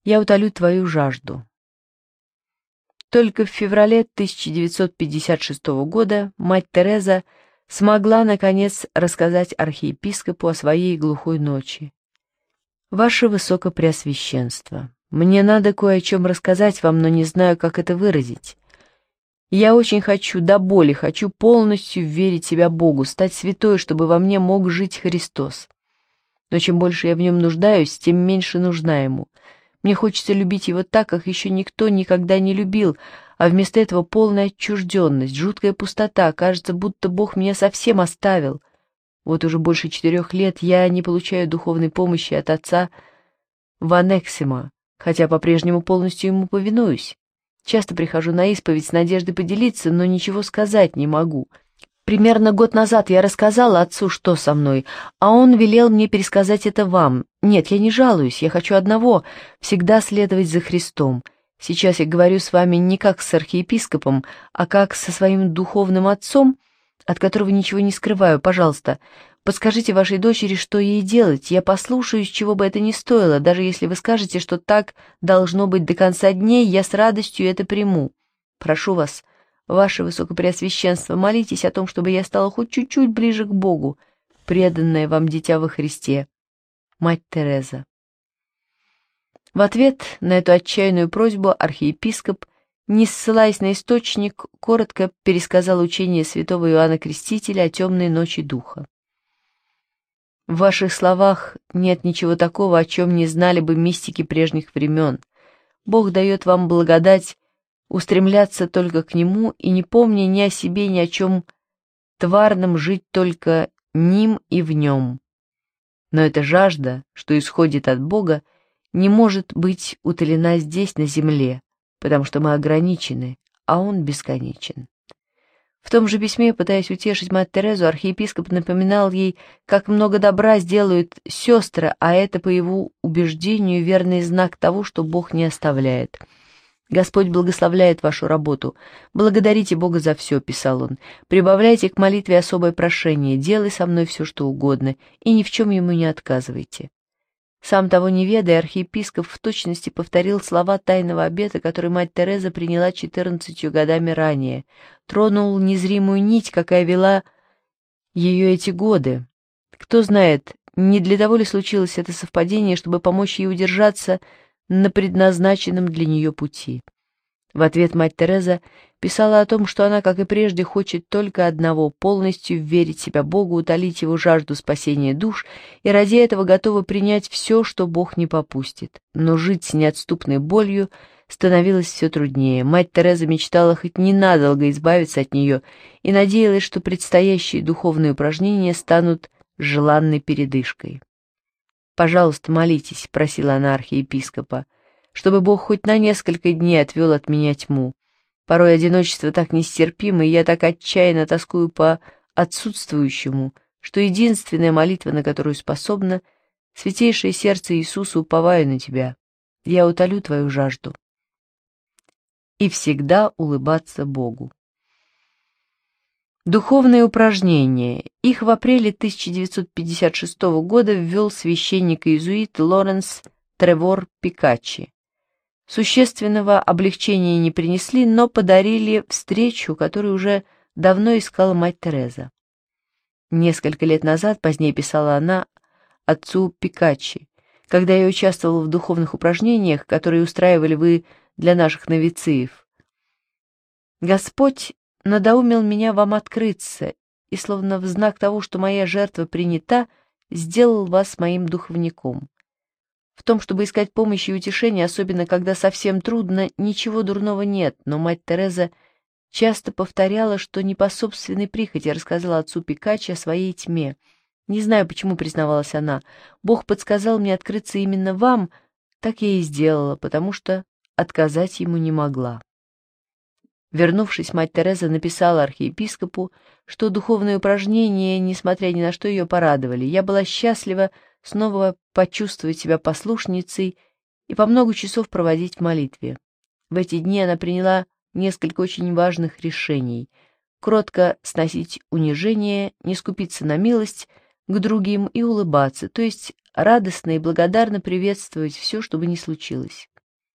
Я утолю твою жажду. Только в феврале 1956 года мать Тереза смогла, наконец, рассказать архиепископу о своей глухой ночи. «Ваше Высокопреосвященство, мне надо кое о чем рассказать вам, но не знаю, как это выразить. Я очень хочу, до боли хочу полностью верить себя Богу, стать святой, чтобы во мне мог жить Христос. Но чем больше я в нем нуждаюсь, тем меньше нужна ему. Мне хочется любить его так, как еще никто никогда не любил, а вместо этого полная отчужденность, жуткая пустота, кажется, будто Бог меня совсем оставил. Вот уже больше 4 лет я не получаю духовной помощи от отца Ванексима, хотя по-прежнему полностью ему повинуюсь. Часто прихожу на исповедь с надеждой поделиться, но ничего сказать не могу. Примерно год назад я рассказала отцу, что со мной, а он велел мне пересказать это вам. Нет, я не жалуюсь, я хочу одного — всегда следовать за Христом. Сейчас я говорю с вами не как с архиепископом, а как со своим духовным отцом, от которого ничего не скрываю. Пожалуйста, подскажите вашей дочери, что ей делать. Я послушаюсь, чего бы это ни стоило. Даже если вы скажете, что так должно быть до конца дней, я с радостью это приму. Прошу вас, ваше Высокопреосвященство, молитесь о том, чтобы я стала хоть чуть-чуть ближе к Богу, преданная вам дитя во Христе. Мать Тереза». В ответ на эту отчаянную просьбу архиепископ, не ссылаясь на источник, коротко пересказал учение святого Иоанна Крестителя о темной ночи духа. В ваших словах нет ничего такого, о чем не знали бы мистики прежних времен. Бог дает вам благодать устремляться только к Нему и, не помня ни о себе, ни о чем тварном, жить только Ним и в Нем. Но эта жажда, что исходит от Бога, не может быть утолена здесь, на земле, потому что мы ограничены, а Он бесконечен. В том же письме, пытаясь утешить мать Терезу, архиепископ напоминал ей, как много добра сделают сестры, а это, по его убеждению, верный знак того, что Бог не оставляет. «Господь благословляет вашу работу. Благодарите Бога за все», — писал он. «Прибавляйте к молитве особое прошение, делай со мной все, что угодно, и ни в чем ему не отказывайте». Сам того не ведая, архиепископ в точности повторил слова тайного обета, который мать Тереза приняла 14 годами ранее, тронул незримую нить, какая вела ее эти годы. Кто знает, не для того ли случилось это совпадение, чтобы помочь ей удержаться на предназначенном для нее пути. В ответ мать Тереза писала о том, что она, как и прежде, хочет только одного — полностью верить себя Богу, утолить его жажду спасения душ, и ради этого готова принять все, что Бог не попустит. Но жить с неотступной болью становилось все труднее. Мать Тереза мечтала хоть ненадолго избавиться от нее и надеялась, что предстоящие духовные упражнения станут желанной передышкой. «Пожалуйста, молитесь», — просила она архиепископа, «чтобы Бог хоть на несколько дней отвел от меня тьму. Порой одиночество так нестерпимо, и я так отчаянно тоскую по отсутствующему, что единственная молитва, на которую способна, святейшее сердце Иисуса, уповаю на тебя. Я утолю твою жажду». И всегда улыбаться Богу. Духовные упражнения. Их в апреле 1956 года ввел священник-иезуит Лоренс Тревор Пикаччи. Существенного облегчения не принесли, но подарили встречу, которую уже давно искала мать Тереза. Несколько лет назад, позднее писала она отцу Пикаччи, когда я участвовала в духовных упражнениях, которые устраивали вы для наших новициев, Господь надоумил меня вам открыться, и, словно в знак того, что моя жертва принята, сделал вас моим духовником. В том, чтобы искать помощи и утешения, особенно когда совсем трудно, ничего дурного нет, но мать Тереза часто повторяла, что не по собственной прихоти рассказала отцу Пикаччи о своей тьме. «Не знаю, почему», — признавалась она, — «Бог подсказал мне открыться именно вам, так я и сделала, потому что отказать ему не могла». Вернувшись, мать Тереза написала архиепископу, что духовные упражнения, несмотря ни на что, ее порадовали. «Я была счастлива снова почувствовать себя послушницей и по много часов проводить в молитве. В эти дни она приняла несколько очень важных решений: кротко сносить унижение, не скупиться на милость, к другим и улыбаться, то есть радостно и благодарно приветствовать все, что бы ни случилось.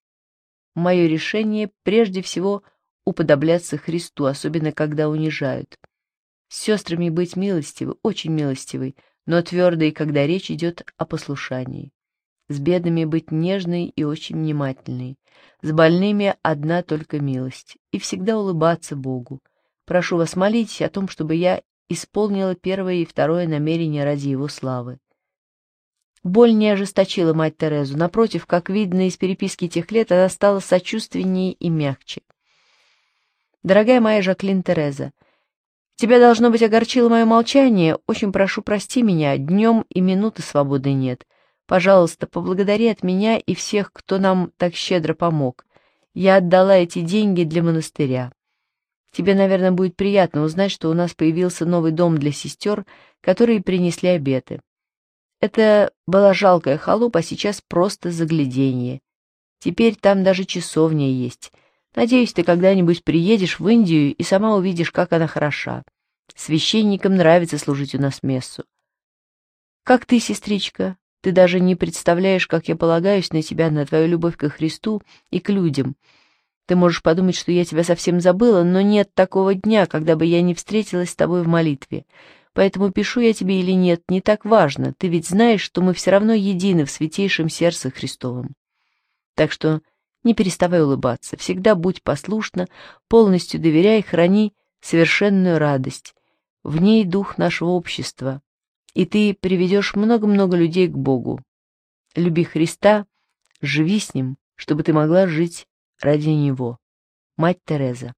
Мое решение прежде всего уподобляться Христу, особенно когда унижают. С сестрами быть милостивой, очень милостивой, но твердой, когда речь идет о послушании. С бедными быть нежной и очень внимательной. С больными одна только милость. И всегда улыбаться Богу. Прошу вас, молитесь о том, чтобы я исполнила первое и второе намерение ради Его славы. Боль не ожесточила мать Терезу. Напротив, как видно из переписки тех лет, она стала сочувственнее и мягче. Дорогая моя Жаклин Тереза, тебя, должно быть, огорчило мое молчание. Очень прошу, прости меня, днем и минуты свободы нет. Пожалуйста, поблагодари от меня и всех, кто нам так щедро помог. Я отдала эти деньги для монастыря. Тебе, наверное, будет приятно узнать, что у нас появился новый дом для сестер, которые принесли обеты. Это была жалкая халупа, а сейчас просто загляденье. Теперь там даже часовня есть. Надеюсь, ты когда-нибудь приедешь в Индию и сама увидишь, как она хороша. Священникам нравится служить у нас мессу. Как ты, сестричка? Ты даже не представляешь, как я полагаюсь на тебя, на твою любовь ко Христу и к людям. Ты можешь подумать, что я тебя совсем забыла, но нет такого дня, когда бы я не встретилась с тобой в молитве. Поэтому пишу я тебе или нет, не так важно. Ты ведь знаешь, что мы все равно едины в святейшем сердце Христовом. Так что не переставай улыбаться, всегда будь послушна, полностью доверяй, храни совершенную радость. В ней дух нашего общества, и ты приведешь много-много людей к Богу. Люби Христа, живи с Ним, чтобы ты могла жить ради Него. Мать Тереза.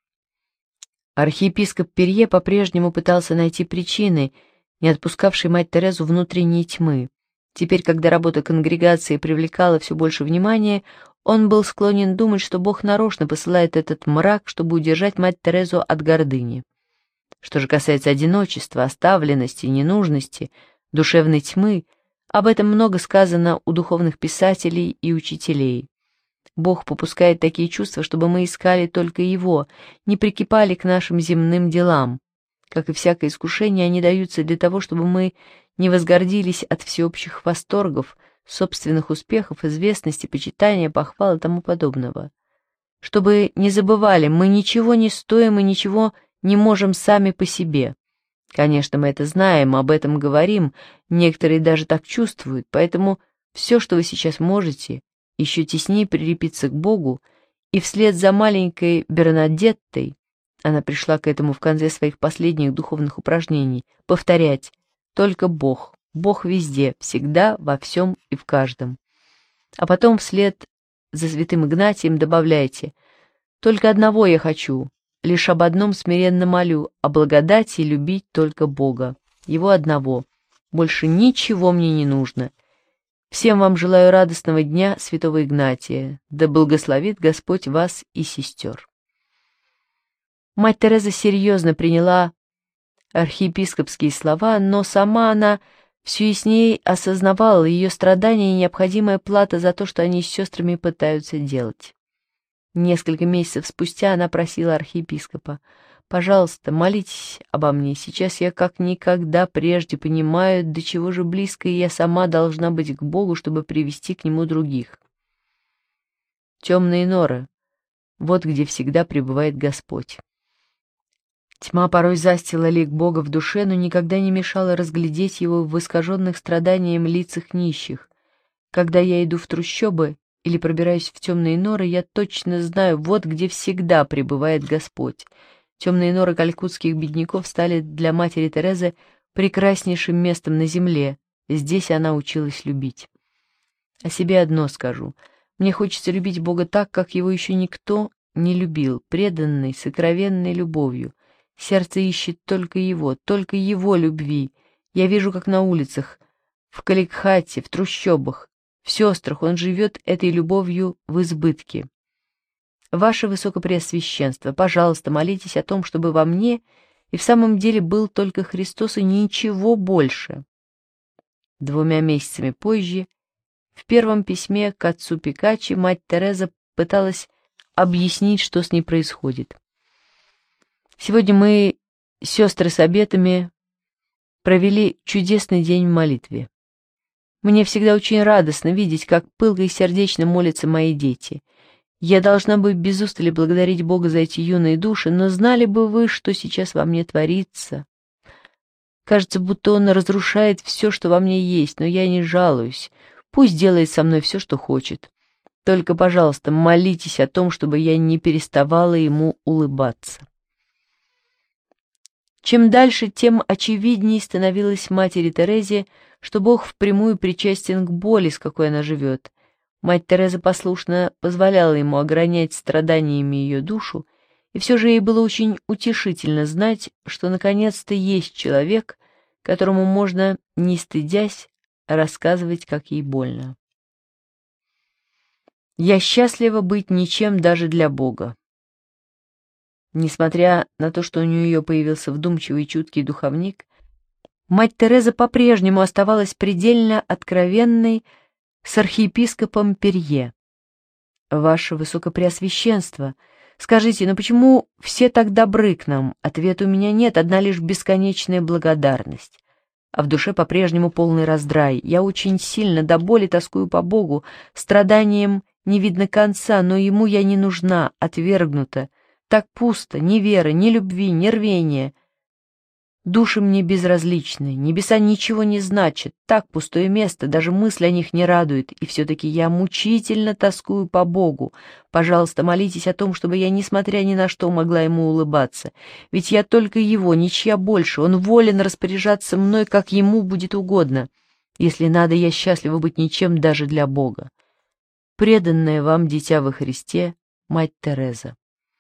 Архиепископ Перье по-прежнему пытался найти причины, не отпускавшей мать Терезу внутренней тьмы. Теперь, когда работа конгрегации привлекала все больше внимания, он был склонен думать, что Бог нарочно посылает этот мрак, чтобы удержать мать Терезу от гордыни. Что же касается одиночества, оставленности, ненужности, душевной тьмы, об этом много сказано у духовных писателей и учителей. Бог попускает такие чувства, чтобы мы искали только Его, не прикипали к нашим земным делам. Как и всякое искушение, они даются для того, чтобы мы не возгордились от всеобщих восторгов, собственных успехов, известности, почитания, похвал и тому подобного. Чтобы не забывали, мы ничего не стоим и ничего не можем сами по себе. Конечно, мы это знаем, об этом говорим, некоторые даже так чувствуют, поэтому все, что вы сейчас можете, еще теснее прилепиться к Богу, и вслед за маленькой Бернадеттой, она пришла к этому в конце своих последних духовных упражнений, повторять «Только Бог, Бог везде, всегда, во всем и в каждом». А потом вслед за святым Игнатием добавляйте «Только одного я хочу, лишь об одном смиренно молю, о благодати любить только Бога, Его одного, больше ничего мне не нужно». Всем вам желаю радостного дня святого Игнатия. Да благословит Господь вас и сестер. Мать Тереза серьезно приняла архиепископские слова, но сама она все яснее осознавала ее страдания и необходимая плата за то, что они с сестрами пытаются делать. Несколько месяцев спустя она просила архиепископа: «Пожалуйста, молитесь обо мне. Сейчас я как никогда прежде понимаю, до чего же близко я сама должна быть к Богу, чтобы привести к Нему других». Темные норы — вот где всегда пребывает Господь. Тьма порой застила лик Бога в душе, но никогда не мешала разглядеть Его в искаженных страданием лицах нищих. Когда я иду в трущобы или пробираюсь в темные норы, я точно знаю, вот где всегда пребывает Господь. Темные норы калькутских бедняков стали для матери Терезы прекраснейшим местом на земле. Здесь она училась любить. О себе одно скажу. Мне хочется любить Бога так, как Его еще никто не любил, преданной, сокровенной любовью. Сердце ищет только Его любви. Я вижу, как на улицах, в Каликхате, в трущобах, в сестрах он живет этой любовью в избытке. Ваше Высокопреосвященство, пожалуйста, молитесь о том, чтобы во мне и в самом деле был только Христос и ничего больше. 2 месяцами позже, в первом письме к отцу Пикачи, мать Тереза пыталась объяснить, что с ней происходит. Сегодня мы, сестры с обетами, провели чудесный день в молитве. Мне всегда очень радостно видеть, как пылко и сердечно молятся мои дети. Я должна бы без устали благодарить Бога за эти юные души, но знали бы вы, что сейчас во мне творится. Кажется, будто Он разрушает все, что во мне есть, но я не жалуюсь. Пусть делает со мной все, что хочет. Только, пожалуйста, молитесь о том, чтобы я не переставала Ему улыбаться. Чем дальше, тем очевиднее становилось матери Терезе, что Бог впрямую причастен к боли, с какой она живет. Мать Тереза послушно позволяла ему огранять страданиями ее душу, и все же ей было очень утешительно знать, что наконец-то есть человек, которому можно, не стыдясь, рассказывать, как ей больно. «Я счастлива быть ничем даже для Бога». Несмотря на то, что у нее появился вдумчивый и чуткий духовник, мать Тереза по-прежнему оставалась предельно откровенной с архиепископом Перье. «Ваше Высокопреосвященство, скажите, но почему все так добры к нам? Ответа у меня нет, одна лишь бесконечная благодарность. А в душе по-прежнему полный раздрай. Я очень сильно до боли тоскую по Богу, страданиям не видно конца, но Ему я не нужна, отвергнута. Так пусто, ни веры, ни любви, ни рвения. Души мне безразличны, небеса ничего не значат, так пустое место, даже мысль о них не радует, и все-таки я мучительно тоскую по Богу. Пожалуйста, молитесь о том, чтобы я, несмотря ни на что, могла Ему улыбаться, ведь я только Его, ничья больше, Он волен распоряжаться мной, как Ему будет угодно. Если надо, я счастлива быть ничем даже для Бога. Преданная вам дитя во Христе, мать Тереза.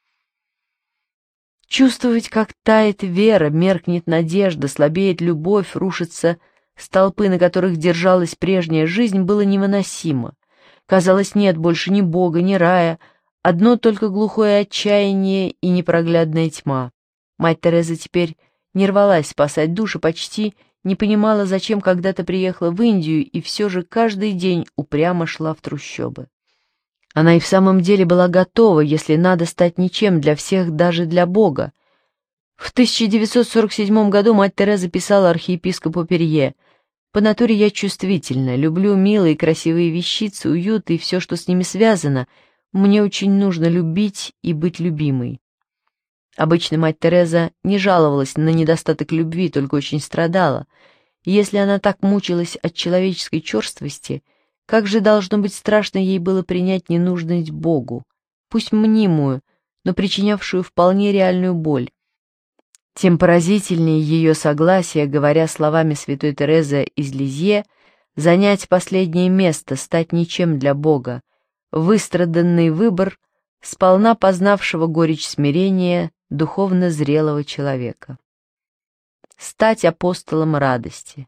Чувствовать, как тает вера, меркнет надежда, слабеет любовь, рушатся столпы, на которых держалась прежняя жизнь, было невыносимо. Казалось, нет больше ни Бога, ни рая, одно только глухое отчаяние и непроглядная тьма. Мать Тереза теперь не рвалась спасать души, почти не понимала, зачем когда-то приехала в Индию, и все же каждый день упрямо шла в трущобы. Она и в самом деле была готова, если надо, стать ничем для всех, даже для Бога. В 1947 году мать Тереза писала архиепископу Перье: «По натуре я чувствительна, люблю милые и красивые вещицы, уют и все, что с ними связано. Мне очень нужно любить и быть любимой». Обычно мать Тереза не жаловалась на недостаток любви, только очень страдала. И если она так мучилась от человеческой черствости, как же должно быть страшно ей было принять ненужность Богу, пусть мнимую, но причинявшую вполне реальную боль. Тем поразительнее ее согласие, говоря словами святой Терезы из Лизье, занять последнее место, стать ничем для Бога, выстраданный выбор сполна познавшего горечь смирения духовно зрелого человека. Стать апостолом радости.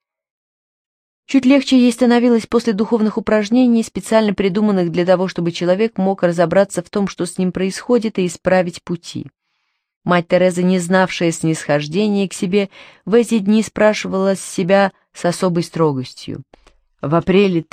Чуть легче ей становилось после духовных упражнений, специально придуманных для того, чтобы человек мог разобраться в том, что с ним происходит, и исправить пути. Мать Тереза, не знавшая снисхождения к себе, в эти дни спрашивала себя с особой строгостью. В апреле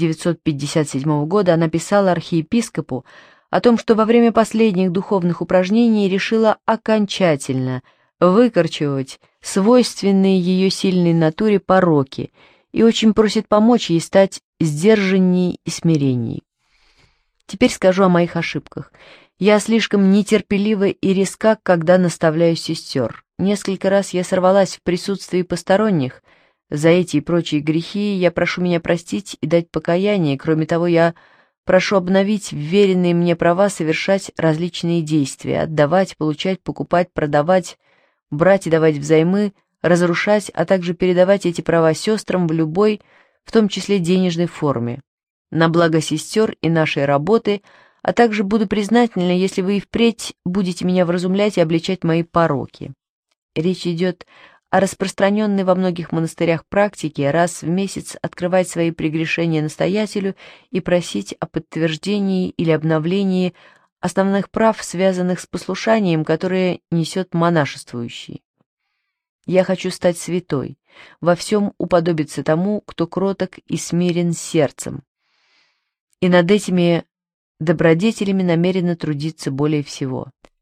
1957 года она писала архиепископу о том, что во время последних духовных упражнений решила окончательно выкорчевать свойственные ее сильной натуре пороки и очень просит помочь ей стать сдержанней и смиренней. Теперь скажу о моих ошибках. Я слишком нетерпелива и резка, когда наставляю сестер. Несколько раз я сорвалась в присутствии посторонних. За эти и прочие грехи я прошу меня простить и дать покаяние. Кроме того, я прошу обновить вверенные мне права совершать различные действия, отдавать, получать, покупать, продавать, брать и давать взаймы, разрушать, а также передавать эти права сестрам в любой, в том числе денежной форме, на благо сестер и нашей работы, а также буду признательна, если вы и впредь будете меня вразумлять и обличать мои пороки. Речь идет о распространенной во многих монастырях практике раз в месяц открывать свои прегрешения настоятелю и просить о подтверждении или обновлении основных прав, связанных с послушанием, которое несет монашествующий. Я хочу стать святой, во всем уподобиться тому, кто кроток и смирен сердцем. И над этими добродетелями намерена трудиться более всего.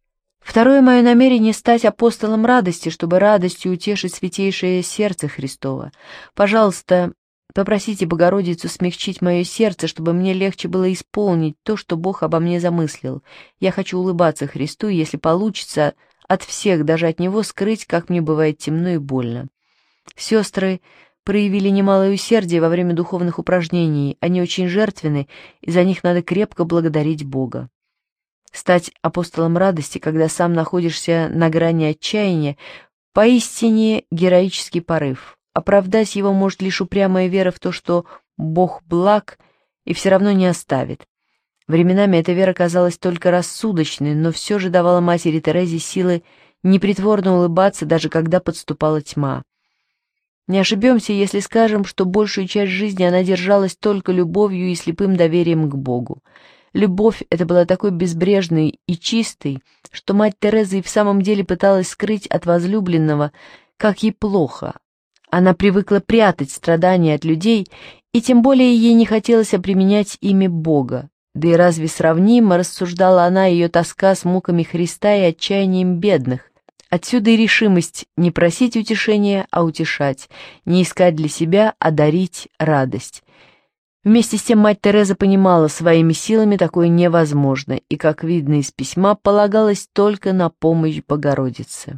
Второе мое намерение — стать апостолом радости, чтобы радостью утешить святейшее сердце Христово. Пожалуйста, попросите Богородицу смягчить мое сердце, чтобы мне легче было исполнить то, что Бог обо мне замыслил. Я хочу улыбаться Христу, и, если получится, от всех, даже от Него, скрыть, как мне бывает темно и больно. Сестры проявили немалое усердие во время духовных упражнений. Они очень жертвенны, и за них надо крепко благодарить Бога. Стать апостолом радости, когда сам находишься на грани отчаяния, поистине героический порыв. Оправдать его может лишь упрямая вера в то, что Бог благ и все равно не оставит. Временами эта вера казалась только рассудочной, но все же давала матери Терезе силы непритворно улыбаться, даже когда подступала тьма. Не ошибемся, если скажем, что большую часть жизни она держалась только любовью и слепым доверием к Богу. Любовь эта была такой безбрежной и чистой, что мать Тереза и в самом деле пыталась скрыть от возлюбленного, как ей плохо. Она привыкла прятать страдания от людей, и тем более ей не хотелось обременять ими Бога. Да и разве сравнимо, рассуждала она, ее тоска с муками Христа и отчаянием бедных? Отсюда и решимость не просить утешения, а утешать, не искать для себя, а дарить радость. Вместе с тем мать Тереза понимала, своими силами такое невозможно, и, как видно из письма, полагалась только на помощь Богородице.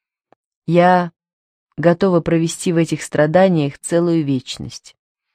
«Я готова провести в этих страданиях целую вечность».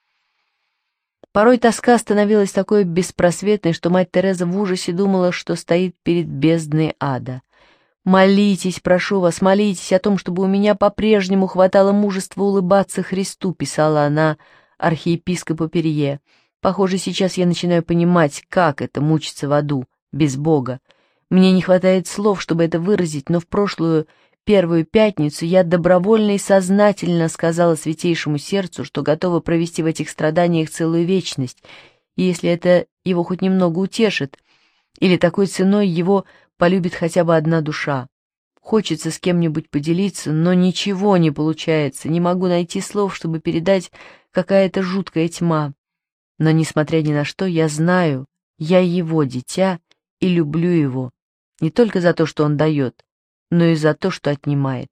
Порой тоска становилась такой беспросветной, что мать Тереза в ужасе думала, что стоит перед бездной ада. «Молитесь, прошу вас, молитесь о том, чтобы у меня по-прежнему хватало мужества улыбаться Христу», — писала она архиепископу Перье. «Похоже, сейчас я начинаю понимать, как это мучиться в аду, без Бога. Мне не хватает слов, чтобы это выразить, но в прошлую первую пятницу я добровольно и сознательно сказала Святейшему Сердцу, что готова провести в этих страданиях целую вечность, и если это его хоть немного утешит, или такой ценой его полюбит хотя бы одна душа. Хочется с кем-нибудь поделиться, но ничего не получается, не могу найти слов, чтобы передать какая-то жуткая тьма. Но, несмотря ни на что, я знаю, я его дитя и люблю его, не только за то, что он дает, но и за то, что отнимает».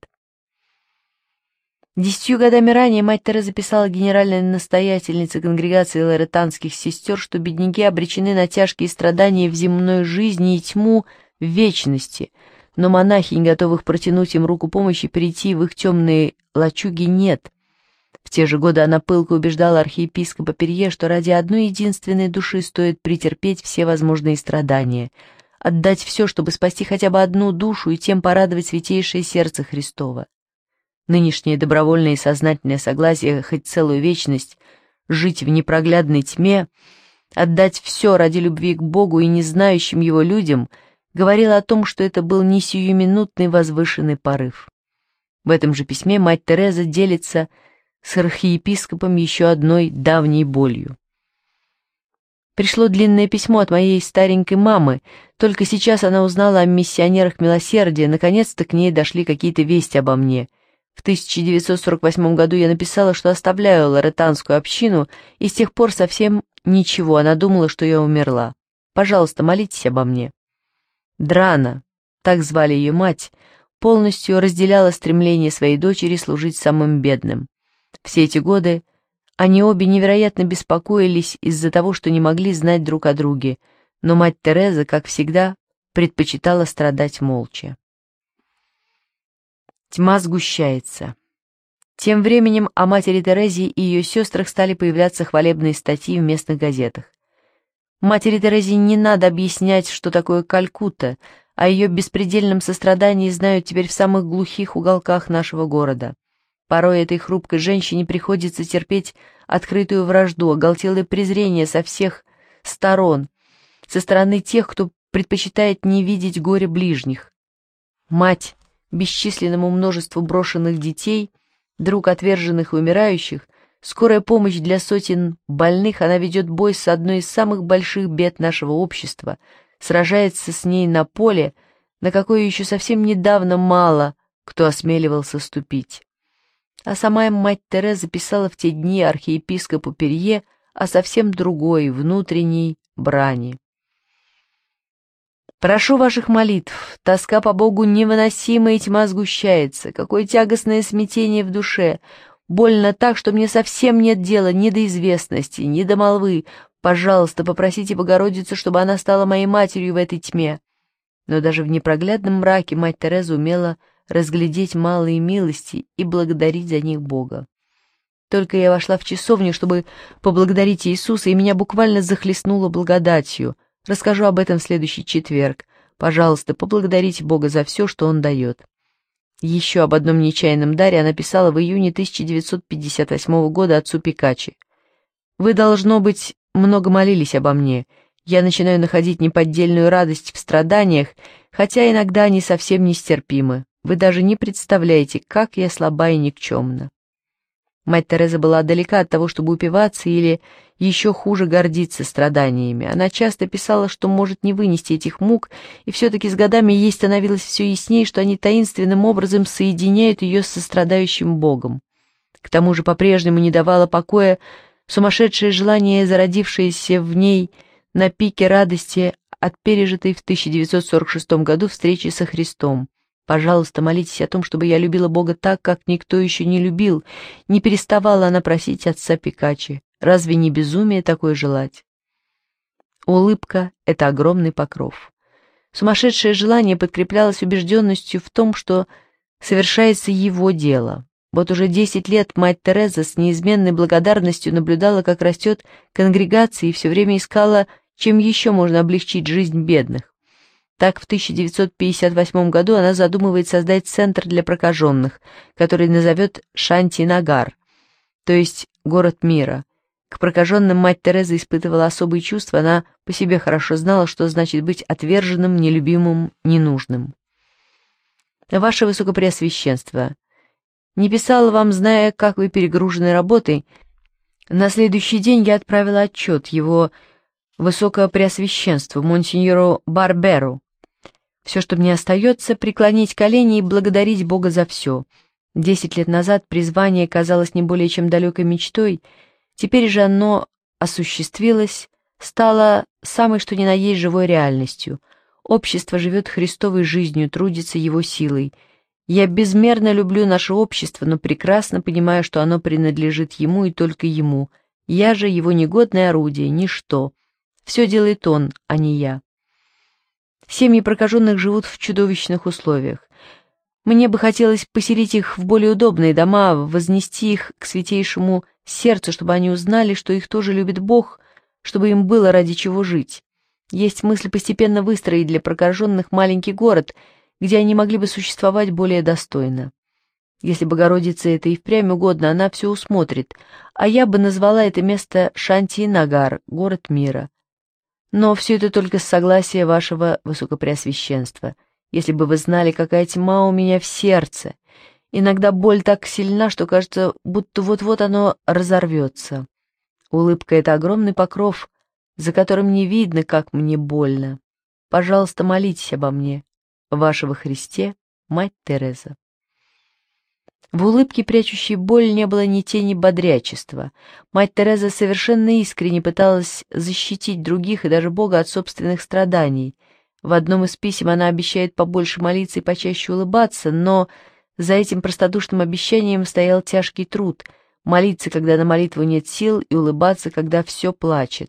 10 годами ранее мать Тереза писала генеральной настоятельнице конгрегации лоретанских сестер, что бедняки обречены на тяжкие страдания в земной жизни и тьму в вечности, но монахинь, готовых протянуть им руку помощи, перейти в их темные лачуги, нет. В те же годы она пылко убеждала архиепископа Перье, что ради одной единственной души стоит претерпеть все возможные страдания, отдать все, чтобы спасти хотя бы одну душу и тем порадовать святейшее сердце Христово. Нынешнее добровольное и сознательное согласие хоть целую вечность жить в непроглядной тьме, отдать все ради любви к Богу и незнающим Его людям, говорило о том, что это был не сиюминутный возвышенный порыв. В этом же письме мать Тереза делится с архиепископом еще одной давней болью. «Пришло длинное письмо от моей старенькой мамы. Только сейчас она узнала о миссионерах милосердия, наконец-то к ней дошли какие-то вести обо мне. В 1948 году я написала, что оставляю лоретанскую общину, и с тех пор совсем ничего, она думала, что я умерла. Пожалуйста, молитесь обо мне». Драна, так звали ее мать, полностью разделяла стремление своей дочери служить самым бедным. Все эти годы они обе невероятно беспокоились из-за того, что не могли знать друг о друге, но мать Тереза, как всегда, предпочитала страдать молча. Тьма сгущается. Тем временем о матери Терезе и ее сестрах стали появляться хвалебные статьи в местных газетах. Матери Терезе не надо объяснять, что такое Калькутта, о ее беспредельном сострадании знают теперь в самых глухих уголках нашего города. Порой этой хрупкой женщине приходится терпеть открытую вражду, оголтелое презрение со всех сторон, со стороны тех, кто предпочитает не видеть горе ближних. Мать бесчисленному множеству брошенных детей, друг отверженных и умирающих, скорая помощь для сотен больных, она ведет бой с одной из самых больших бед нашего общества, сражается с ней на поле, на какое еще совсем недавно мало кто осмеливался ступить. А сама мать Тереза писала в те дни архиепископу Перье о совсем другой внутренней брани. Прошу ваших молитв, тоска по Богу невыносима, и тьма сгущается. Какое тягостное смятение в душе. Больно так, что мне совсем нет дела ни до известности, ни до молвы. Пожалуйста, попросите Богородицу, чтобы она стала моей матерью в этой тьме». Но даже в непроглядном мраке мать Тереза умела разглядеть малые милости и благодарить за них Бога. Только я вошла в часовню, чтобы поблагодарить Иисуса, и меня буквально захлестнуло благодатью. Расскажу об этом в следующий четверг. Пожалуйста, поблагодарите Бога за все, что Он дает. Еще об одном нечаянном даре она писала в июне 1958 года отцу Пикачи. «Вы, должно быть, много молились обо мне. Я начинаю находить неподдельную радость в страданиях, хотя иногда они совсем нестерпимы. Вы даже не представляете, как я слаба и никчемна». Мать Тереза была далека от того, чтобы упиваться или еще хуже гордиться страданиями. Она часто писала, что может не вынести этих мук, и все-таки с годами ей становилось все яснее, что они таинственным образом соединяют ее с сострадающим Богом. К тому же по-прежнему не давало покоя сумасшедшее желание, зародившееся в ней на пике радости от пережитой в 1946 году встречи со Христом. «Пожалуйста, молитесь о том, чтобы я любила Бога так, как никто еще не любил», не переставала она просить отца Пикачи. Разве не безумие такое желать? Улыбка — это огромный покров. Сумасшедшее желание подкреплялось убежденностью в том, что совершается его дело. Вот уже 10 лет мать Тереза с неизменной благодарностью наблюдала, как растет конгрегация, и все время искала, чем еще можно облегчить жизнь бедных. Так, в 1958 году она задумывает создать центр для прокаженных, который назовет Шанти-Нагар, то есть «город мира». К прокаженным мать Тереза испытывала особые чувства, она по себе хорошо знала, что значит быть отверженным, нелюбимым, ненужным. «Ваше Высокопреосвященство, не писала вам, зная, как вы перегружены работой. На следующий день я отправила отчет его Высокопреосвященству, монсеньору Барберу. Все, что мне остается, преклонить колени и благодарить Бога за все. 10 лет назад призвание казалось не более чем далекой мечтой, теперь же оно осуществилось, стало самой что ни на есть живой реальностью. Общество живет Христовой жизнью, трудится Его силой. Я безмерно люблю наше общество, но прекрасно понимаю, что оно принадлежит Ему и только Ему. Я же Его негодное орудие, ничто. Все делает Он, а не я. Семьи прокаженных живут в чудовищных условиях. Мне бы хотелось поселить их в более удобные дома, вознести их к святейшему сердцу, чтобы они узнали, что их тоже любит Бог, чтобы им было ради чего жить. Есть мысль постепенно выстроить для прокаженных маленький город, где они могли бы существовать более достойно. Если Богородице это и впрямь угодно, она все усмотрит, а я бы назвала это место Шанти-Нагар, город мира. Но все это только с согласия вашего Высокопреосвященства. Если бы вы знали, какая тьма у меня в сердце. Иногда боль так сильна, что кажется, будто вот-вот оно разорвется. Улыбка — это огромный покров, за которым не видно, как мне больно. Пожалуйста, молитесь обо мне. Ваша во Христе, мать Тереза». В улыбке, прячущей боль, не было ни тени бодрячества. Мать Тереза совершенно искренне пыталась защитить других и даже Бога от собственных страданий. В одном из писем она обещает побольше молиться и почаще улыбаться, но за этим простодушным обещанием стоял тяжкий труд — молиться, когда на молитву нет сил, и улыбаться, когда все плачет.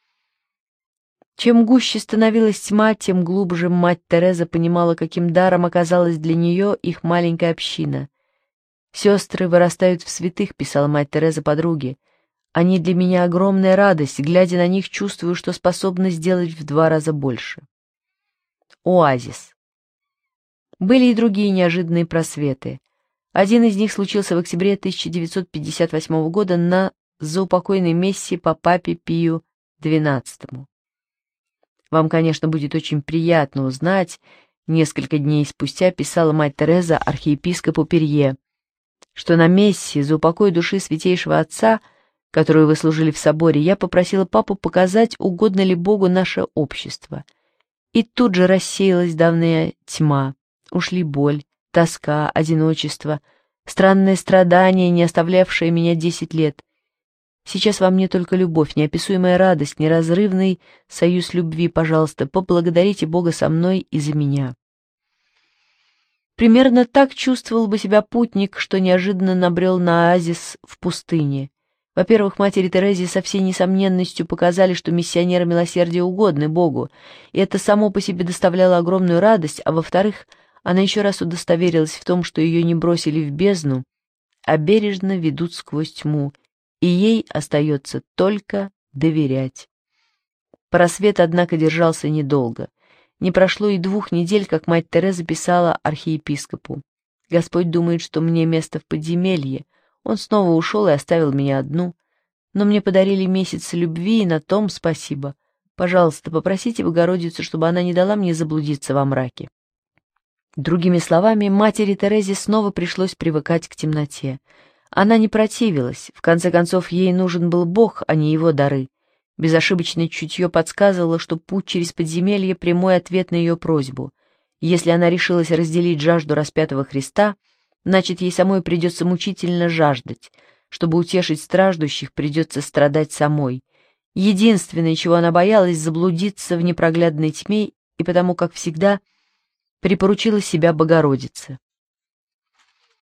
Чем гуще становилась тьма, тем глубже мать Тереза понимала, каким даром оказалась для нее их маленькая община. «Сестры вырастают в святых», — писала мать Тереза подруге. «Они для меня огромная радость, глядя на них, чувствую, что способна сделать в 2 раза больше». Оазис. Были и другие неожиданные просветы. Один из них случился в октябре 1958 года на заупокойной мессе по папе Пию XII. «Вам, конечно, будет очень приятно узнать», — несколько дней спустя писала мать Тереза архиепископу Перье, «что на мессе за упокой души святейшего отца, которую вы служили в соборе, я попросила папу показать, угодно ли Богу наше общество. И тут же рассеялась давняя тьма, ушли боль, тоска, одиночество, странное страдание, не оставлявшее меня 10 лет. Сейчас во мне только любовь, неописуемая радость, неразрывный союз любви. Пожалуйста, поблагодарите Бога со мной и за меня». Примерно так чувствовал бы себя путник, что неожиданно набрел на оазис в пустыне. Во-первых, матери Терезе со всей несомненностью показали, что миссионеры милосердия угодны Богу, и это само по себе доставляло огромную радость, а во-вторых, она еще раз удостоверилась в том, что ее не бросили в бездну, а бережно ведут сквозь тьму, и ей остается только доверять. Просвет, однако, держался недолго. Не прошло и 2 недель, как мать Тереза писала архиепископу: «Господь думает, что мне место в подземелье. Он снова ушел и оставил меня одну. Но мне подарили месяц любви, и на том спасибо. Пожалуйста, попросите Богородицу, чтобы она не дала мне заблудиться во мраке». Другими словами, матери Терезе снова пришлось привыкать к темноте. Она не противилась, в конце концов, ей нужен был Бог, а не его дары. Безошибочное чутье подсказывало, что путь через подземелье — прямой ответ на ее просьбу. Если она решилась разделить жажду распятого Христа, значит, ей самой придется мучительно жаждать. Чтобы утешить страждущих, придется страдать самой. Единственное, чего она боялась, — заблудиться в непроглядной тьме, и потому, как всегда, припоручила себя Богородице.